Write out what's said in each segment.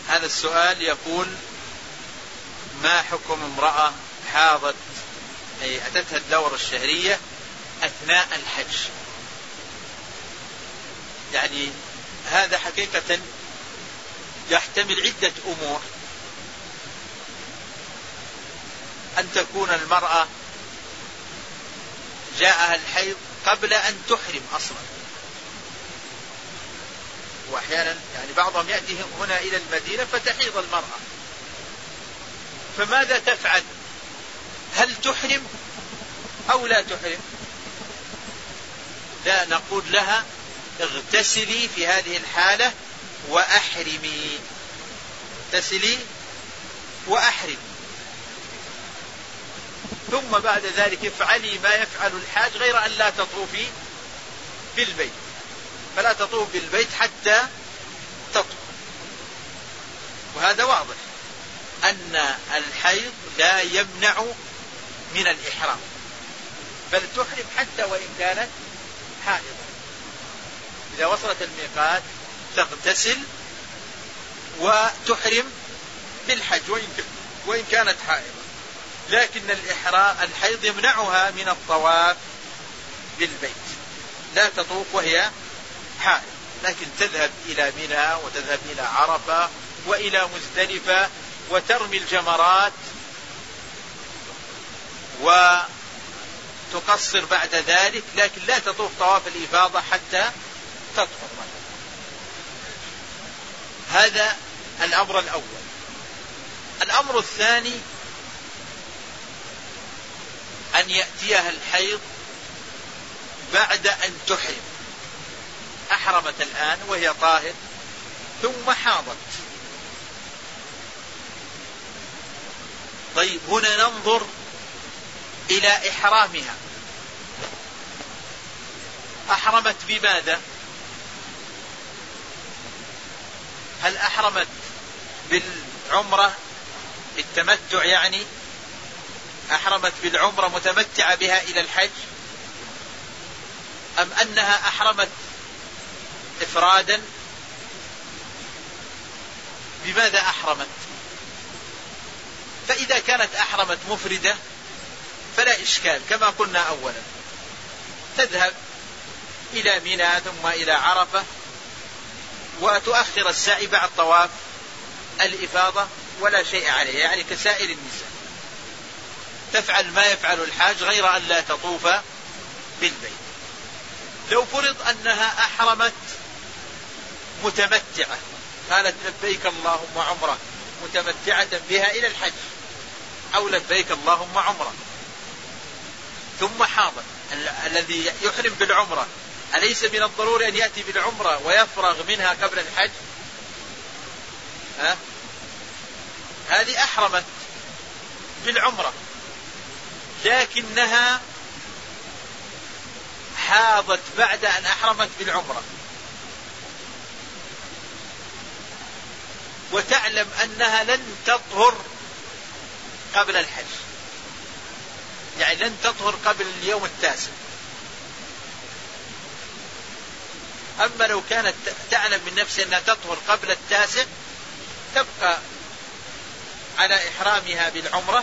هذا السؤال يقول: ما حكم امرأة حاضت أي أتتها الدورة الشهرية أثناء الحج؟ يعني هذا حقيقة يحتمل عدة أمور. أن تكون المرأة جاءها الحيض قبل أن تحرم أصلا، وأحيانا يعني بعضهم يأتي هنا إلى المدينة فتحيض المرأة، فماذا تفعل؟ هل تحرم أو لا تحرم؟ لا، نقول لها: اغتسلي في هذه الحالة وأحرمي، اغتسلي وأحرمي، ثم بعد ذلك افعلي ما يفعل الحاج، غير أن لا تطوفي بالبيت، فلا تطوف بالبيت حتى تطوف. وهذا واضح أن الحيض لا يمنع من الإحرام، بل تحرم حتى وإن كانت حائضة. إذا وصلت الميقات تغتسل وتحرم بالحج وإن كانت حائضة، لكن الحيض يمنعها من الطواف بالبيت، لا تطوف وهي حائض، لكن تذهب إلى منى وتذهب إلى عرفة وإلى مزدلفة وترمي الجمرات وتقصر بعد ذلك، لكن لا تطوف طواف الإفاضة حتى تطهر. هذا الأمر الأول. الأمر الثاني: أن يأتيها الحيض بعد أن تحرم، أحرمت الآن وهي طاهر ثم حاضت. طيب، هنا ننظر إلى إحرامها، أحرمت بماذا؟ هل أحرمت بالعمرة بالتمتع، يعني أحرمت بالعمرة متمتعة بها إلى الحج، أم أنها أحرمت إفرادا؟ بماذا أحرمت؟ فإذا كانت أحرمت مفردة فلا إشكال، كما قلنا أولا، تذهب إلى منى ثم إلى عرفة وتؤخر السعي بعد طواف الإفاضة ولا شيء عليه، يعني كسائر النساء، تفعل ما يفعل الحاج غير أن لا تطوف بالبيت. لو فرض أنها أحرمت متمتعة، قالت: لبيك اللهم عمرة، متمتعة بها إلى الحج، أو لبيك اللهم عمرة، ثم حاضت. الذي يحرم بالعمرة أليس من الضروري أن يأتي بالعمرة ويفرغ منها قبل الحج؟ هذه أحرمت بالعمرة، لكنها حاضت بعد أن أحرمت بالعمرة، وتعلم أنها لن تطهر قبل الحج، يعني لن تطهر قبل اليوم التاسع. أما لو كانت تعلم من نفسها أنها تطهر قبل التاسع، تبقى على إحرامها بالعمرة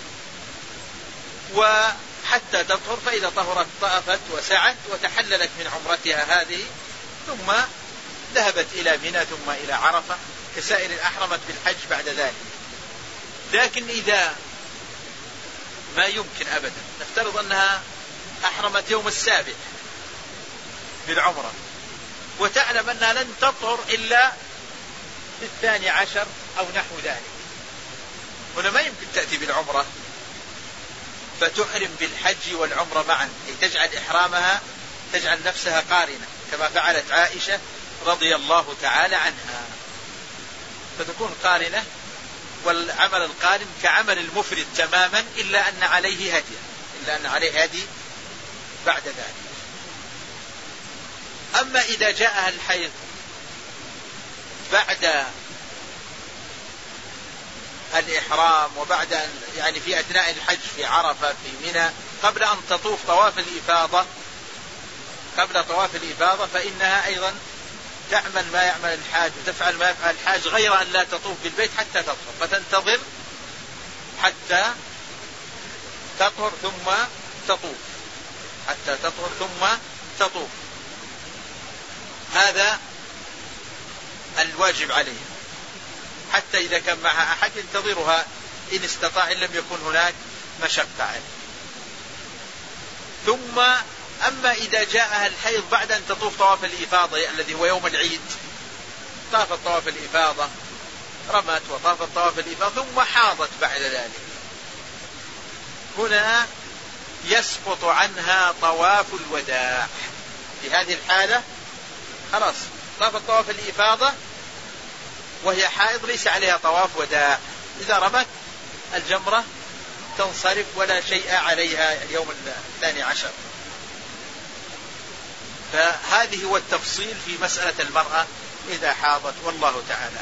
وحتى تطهر، فإذا طهرت طافت وسعت وتحللت من عمرتها هذه، ثم ذهبت إلى منى ثم إلى عرفة كسائر الأحرمت بالحج بعد ذلك. لكن إذا ما يمكن أبدا، نفترض أنها أحرمت يوم السابع بالعمرة وتعلم أنها لن تطهر إلا في 12 أو نحو ذلك، هنا ما يمكن تأتي بالعمرة فتحرم بالحج والعمرة معا، تجعل إحرامها، تجعل نفسها قارنة كما فعلت عائشة رضي الله تعالى عنها، فتكون قارنة، والعمل القارن كعمل المفرد تماما، إلا أن عليه هدي بعد ذلك. أما إذا جاءها الحيض بعد الإحرام وبعد أن يعني في أثناء الحج في عرفة في منى قبل أن تطوف طواف الإفاضة، فإنها أيضا تعمل ما يعمل الحاج وتفعل ما يفعل الحاج غير أن لا تطوف بالبيت حتى تطهر، فتنتظر حتى تطهر ثم تطوف، حتى تطهر ثم تطوف. هذا الواجب عليه، حتى إذا كان معها أحد ينتظرها إن استطاع، إن لم يكن هناك مشقة عليه. ثم أما إذا جاءها الحيض بعد أن تطوف طواف الإفاضة الذي هو يوم العيد، طافت طواف الإفاضة، رمت وطافت طواف الإفاضة ثم حاضت بعد ذلك، هنا يسقط عنها طواف الوداع. في هذه الحالة خلاص طافت طواف الإفاضة وهي حائض، ليس عليها طواف وداع. إذا رمت الجمرة تنصرف ولا شيء عليها اليوم 12. فهذه هو التفصيل في مسألة المرأة إذا حاضت، والله تعالى.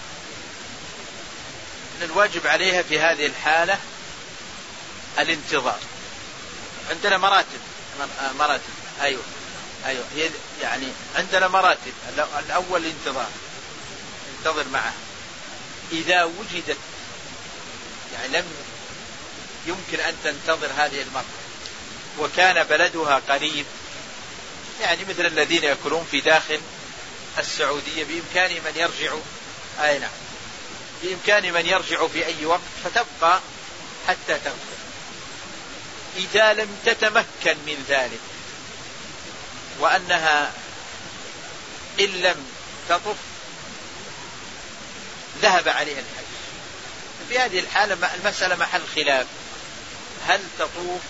الواجب عليها في هذه الحالة الانتظار. عندنا مراتب أيوة يعني عندنا مراتب. الأول الانتظار، انتظر معه. إذا وجدت يعني لم يمكن أن تنتظر هذه المرأة وكان بلدها قريب، يعني مثل الذين يكونون في داخل السعودية، بإمكان من يرجع بإمكان من يرجع في أي وقت، فتبقى حتى تغفر. إذا لم تتمكن من ذلك وأنها إن لم تطف ذهب عليها الحج، في هذه الحالة المسألة محل خلاف، هل تطوف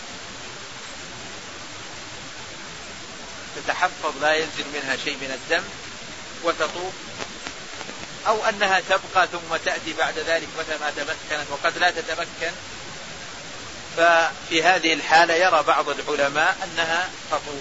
تتحفظ لا ينزل منها شيء من الدم وتطوف، أو أنها تبقى ثم تأتي بعد ذلك متى ما تمكنت وقد لا تتمكن. ففي هذه الحالة يرى بعض العلماء أنها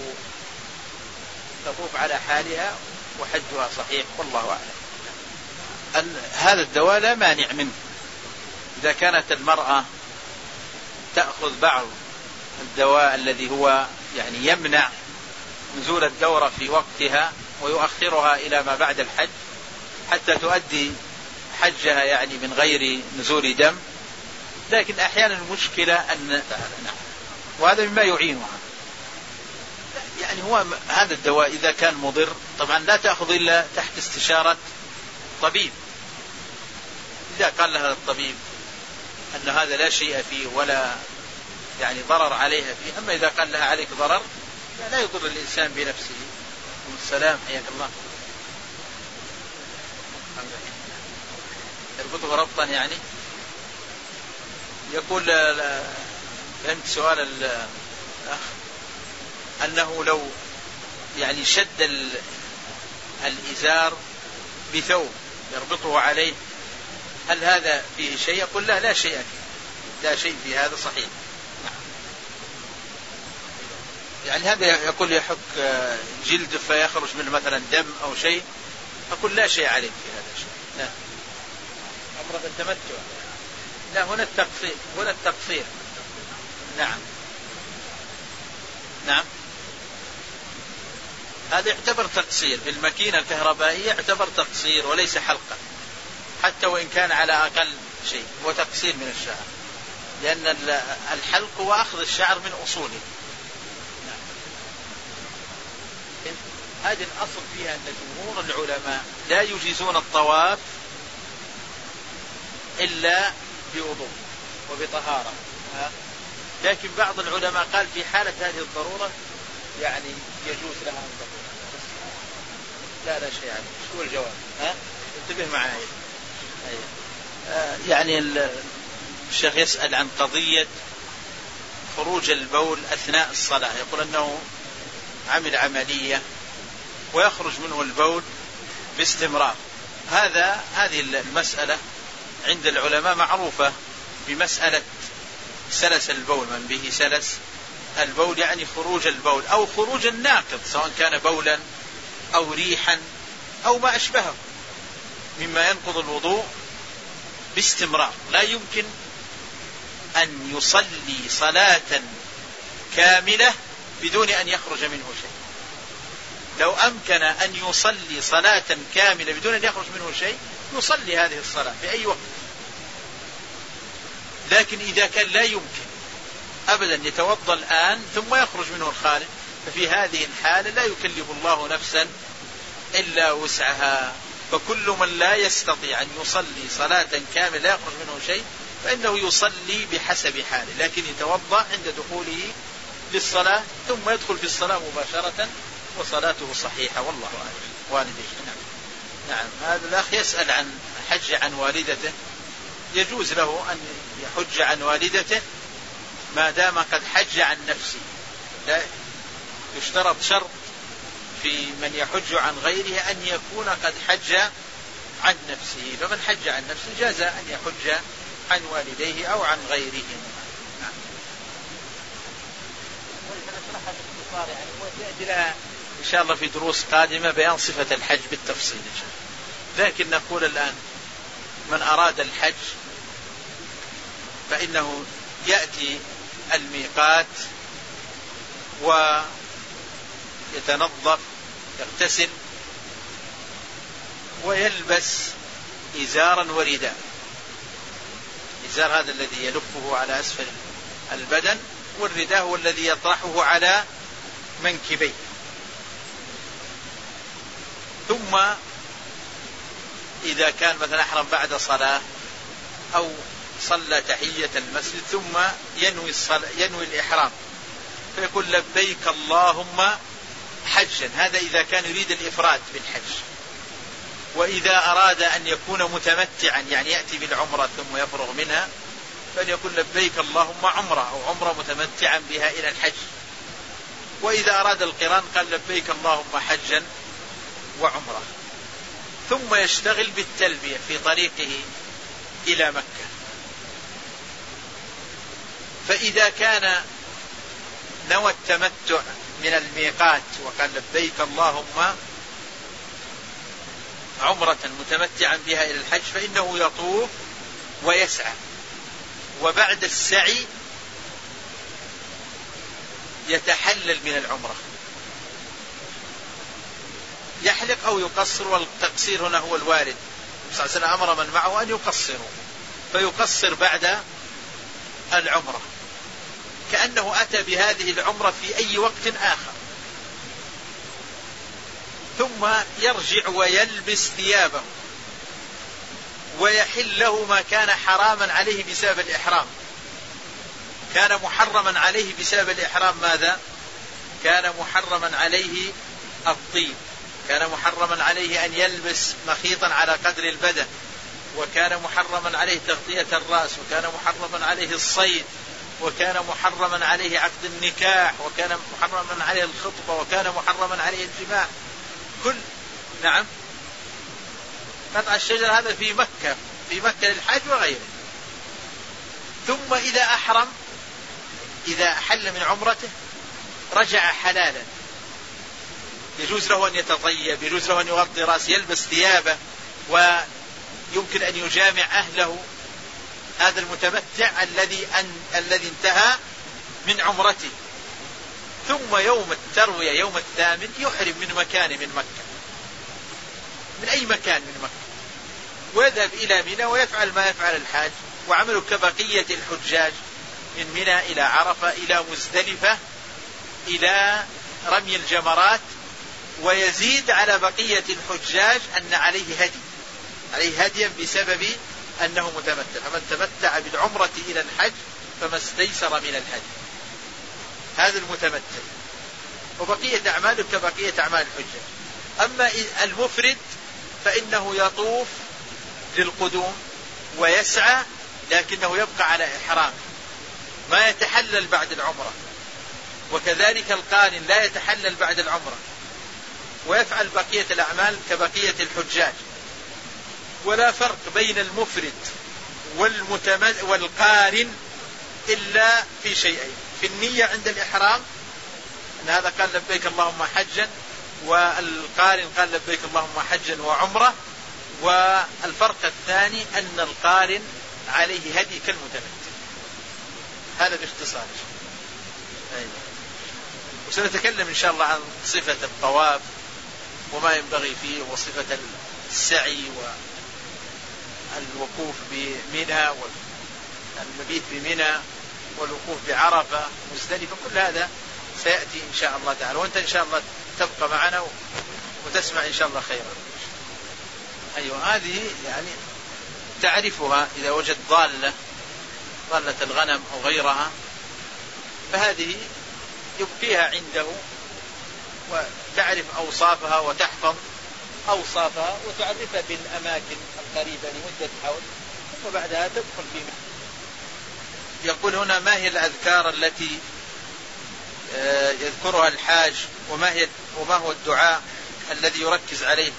تطوف على حالها وحجها صحيح، والله أعلم. هذا الدواء لا مانع منه إذا كانت المرأة تأخذ بعض الدواء الذي هو يعني يمنع نزول الدورة في وقتها ويؤخرها إلى ما بعد الحج حتى تؤدي حجها يعني من غير نزول دم، لكن أحيانا المشكلة أن وهذا مما يعينها. يعني هو هذا الدواء إذا كان مضر طبعا لا تأخذ إلا تحت استشارة طبيب. إذا قال لها الطبيب أن هذا لا شيء فيه ولا يعني ضرر عليها فيه، أما إذا قال لها عليك ضرر لا يضر الإنسان بنفسه. والسلام، حياك الله. يربطه ربطا يعني. يقول فهمت سؤال الأخ أنه لو يعني شد الإزار بثوب يربطه عليه هل هذا فيه شيء؟ يقول لا شيء فيه، لا شيء في هذا صحيح. يعني هذا يقول يحك جلد فيخرج منه مثلا دم أو شيء، أقول لا شيء عليه في هذا الشيء. لا أمر التمتع، لا هنا التقصير. نعم هذا يعتبر تقصير بالماكينة الكهربائية، يعتبر تقصير وليس حلقا، حتى وإن كان على أقل شيء، هو تقصير من الشعر، لأن الحلق هو أخذ الشعر من أصوله. هذه الأصل فيها أن جمهور العلماء لا يجيزون الطواف إلا بوضوء وبطهارة، لكن بعض العلماء قال في حالة هذه الضرورة يعني يجوز لها أن تطوف. لا شيء عليه. شو الجواب؟ انتبه معي. يعني الشيخ يسأل عن قضية خروج البول أثناء الصلاة، يقول أنه عمل عملية ويخرج منه البول باستمرار. هذه المسألة عند العلماء معروفة بمسألة سلس البول، من به سلس البول يعني خروج البول أو خروج الناقض، سواء كان بولا أو ريحا أو ما أشبهه مما ينقض الوضوء باستمرار. لا يمكن أن يصلي صلاة كاملة بدون أن يخرج منه شيء، لو أمكن أن يصلي صلاة كاملة بدون أن يخرج منه شيء يصلي هذه الصلاة في أي وقت. لكن إذا كان لا يمكن أبدا يتوضأ الآن ثم يخرج منه الخارج، ففي هذه الحالة لا يكلف الله نفسا إلا وسعها. فكل من لا يستطيع أن يصلي صلاة كاملة لا يخرج منه شيء فإنه يصلي بحسب حاله، لكن يتوضأ عند دخوله للصلاة ثم يدخل في الصلاة مباشرة وصلاته صحيحة والله أعلم. والديه نعم. هذا الأخ يسأل عن حج عن والدته. يجوز له أن يحج عن والدته ما دام قد حج عن نفسه. لا يشترط شرط في من يحج عن غيره أن يكون قد حج عن نفسه، فمن حج عن نفسه جاز أن يحج عن والديه أو عن غيرهم. ويأتي إن شاء الله في دروس قادمة بيان صفة الحج بالتفصيل إن شاء الله. لكن نقول الآن من أراد الحج فإنه يأتي الميقات ويتنظف يغتسل ويلبس إزارا ورداء. الإزار هذا الذي يلفه على أسفل البدن، والرداء هو الذي يطرحه على منكبيه. ثم إذا كان مثلا أحرم بعد صلاة أو صلى تحية المسجد ثم ينوي الإحرام فيقول لبيك اللهم حجا، هذا إذا كان يريد الإفراد بالحج. وإذا أراد أن يكون متمتعا يعني يأتي بالعمرة ثم يفرغ منها فأن يقول لبيك اللهم عمرة أو عمرة متمتعا بها إلى الحج. وإذا أراد القران قال لبيك اللهم حجا وعمرة، ثم يشتغل بالتلبية في طريقه إلى مكة. فإذا كان نوى التمتع من الميقات وقال لبيك اللهم عمرة متمتعا بها إلى الحج فإنه يطوف ويسعى، وبعد السعي يتحلل من العمرة، يحلق أو يقصر، والتقصير هنا هو الوارد. صلى الله عليه وسلم أمر من معه أن يقصروا فيقصر بعد العمرة كأنه أتى بهذه العمرة في أي وقت آخر. ثم يرجع ويلبس ثيابه ويحل له ما كان حراما عليه بسبب الإحرام. كان محرما عليه بسبب الإحرام ماذا؟ كان محرما عليه الطيب، كان محرما عليه أن يلبس مخيطا على قدر البدن، وكان محرما عليه تغطية الرأس، وكان محرما عليه الصيد، وكان محرما عليه عقد النكاح، وكان محرما عليه الخطبة، وكان محرما عليه الجماع. كل نعم قطع الشجر هذا في مكة للحج وغيره. ثم إذا أحرم إذا أحل من عمرته رجع حلالا، يجوز له أن يتطيب، يجوز له أن يغطي رأسه، يلبس ثيابه، ويمكن أن يجامع أهله. هذا المتمتع الذي انتهى من عمرته. ثم يوم التروية يوم الثامن يحرم من مكان من مكة، من أي مكان من مكة، ويذهب إلى منى ويفعل ما يفعل الحاج، وعمله كبقية الحجاج من منى إلى عرفة إلى مزدلفة إلى رمي الجمرات. ويزيد على بقية الحجاج أن عليه هديا بسبب أنه متمتع، فمن تمتع بالعمرة إلى الحج فما استيسر من الهدي. هذا المتمتع، وبقية أعماله كبقية أعمال الحجاج. أما المفرد فإنه يطوف للقدوم ويسعى، لكنه يبقى على إحرام ما يتحلل بعد العمرة. وكذلك القارن لا يتحلل بعد العمرة، ويفعل بقية الأعمال كبقية الحجاج. ولا فرق بين المفرد والقارن إلا في شيئين: في النية عند الإحرام أن هذا قال لبيك اللهم حجا، والقارن قال لبيك اللهم حجا وعمرة. والفرق الثاني أن القارن عليه هدي كالمتمتع. هذا باختصار. وسنتكلم إن شاء الله عن صفة الطواف وما ينبغي فيه، وصفة السعي والوقوف بمنى والمبيت بمنى والوقوف بعرفة مزدلفة، كل هذا سيأتي إن شاء الله تعالى، وأنت إن شاء الله تبقى معنا وتسمع إن شاء الله خيرا. أيوة، هذه يعني تعرفها إذا وجد ضالة الغنم أو غيرها، فهذه يبقيها عنده وتعرف أوصافها وتحفظ أوصافها وتعرفها بالأماكن القريبة لمدة حول، وبعدها تدخل فيها. يقول هنا: ما هي الأذكار التي يذكرها الحاج، وما هو الدعاء الذي يركز عليه؟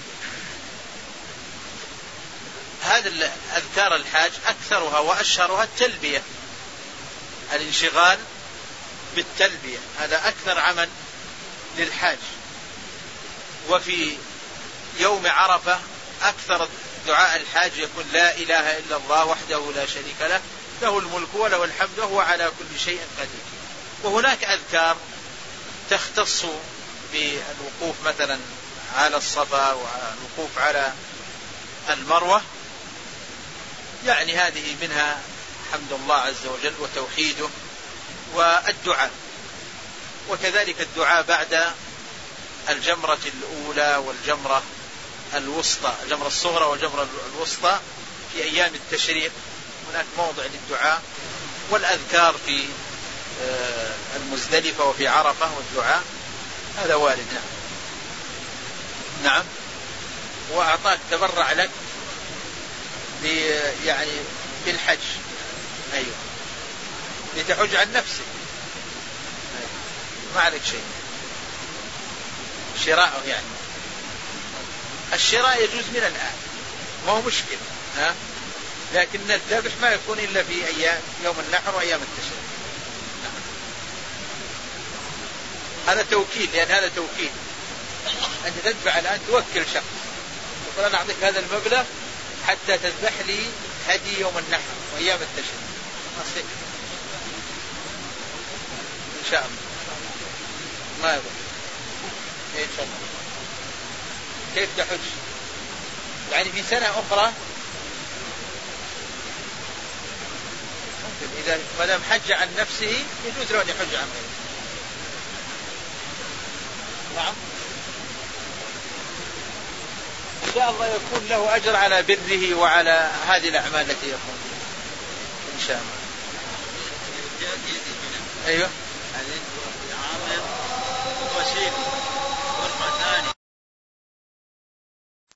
هذا الأذكار الحاج أكثرها وأشهرها التلبية، الانشغال بالتلبية، هذا أكثر عمل للحاج. وفي يوم عرفة أكثر دعاء الحاج يكون: لا إله إلا الله وحده لا شريك له، له الملك وله الحمد وهو على كل شيء قدير. وهناك أذكار تختص بالوقوف مثلا على الصفا والوقوف على المروة، يعني هذه منها حمد الله عز وجل وتوحيده والدعاء، وكذلك الدعاء بعد الجمرة الأولى والجمرة الوسطى، الجمرة الصغرى والجمرة الوسطى في أيام التشريق، هناك موضع للدعاء، والأذكار في المزدلفة وفي عرفة والدعاء، هذا وارد. نعم. وأعطاك تبرع لك يعني بالحج، أيوة، لتحج عن نفسك، أيوة. ما عليك شيء، شراءه يعني، الشراء يجوز من الآن، ما هو مشكلة، لكن الذبح ما يكون إلا في أيام يوم النحر وأيام التشريق. هذا توكيل، لأن هذا توكيل، أنت تدفع الآن، توكل شخص، تقول أنا أعطيك هذا المبلغ حتى تذبح لي هدي يوم النحر وأيام التشريق، أصيب إن شاء الله، ما يبقى إن شاء الله. كيف تحج؟ يعني في سنة أخرى ممكن، إذا ما دام حج عن نفسه يجوز له أن يحج عن غيره. نعم، إن شاء الله يكون له أجر على بره وعلى هذه الأعمال التي يقوم بها إن شاء الله. أيوة، وسيلة غرفة ثانية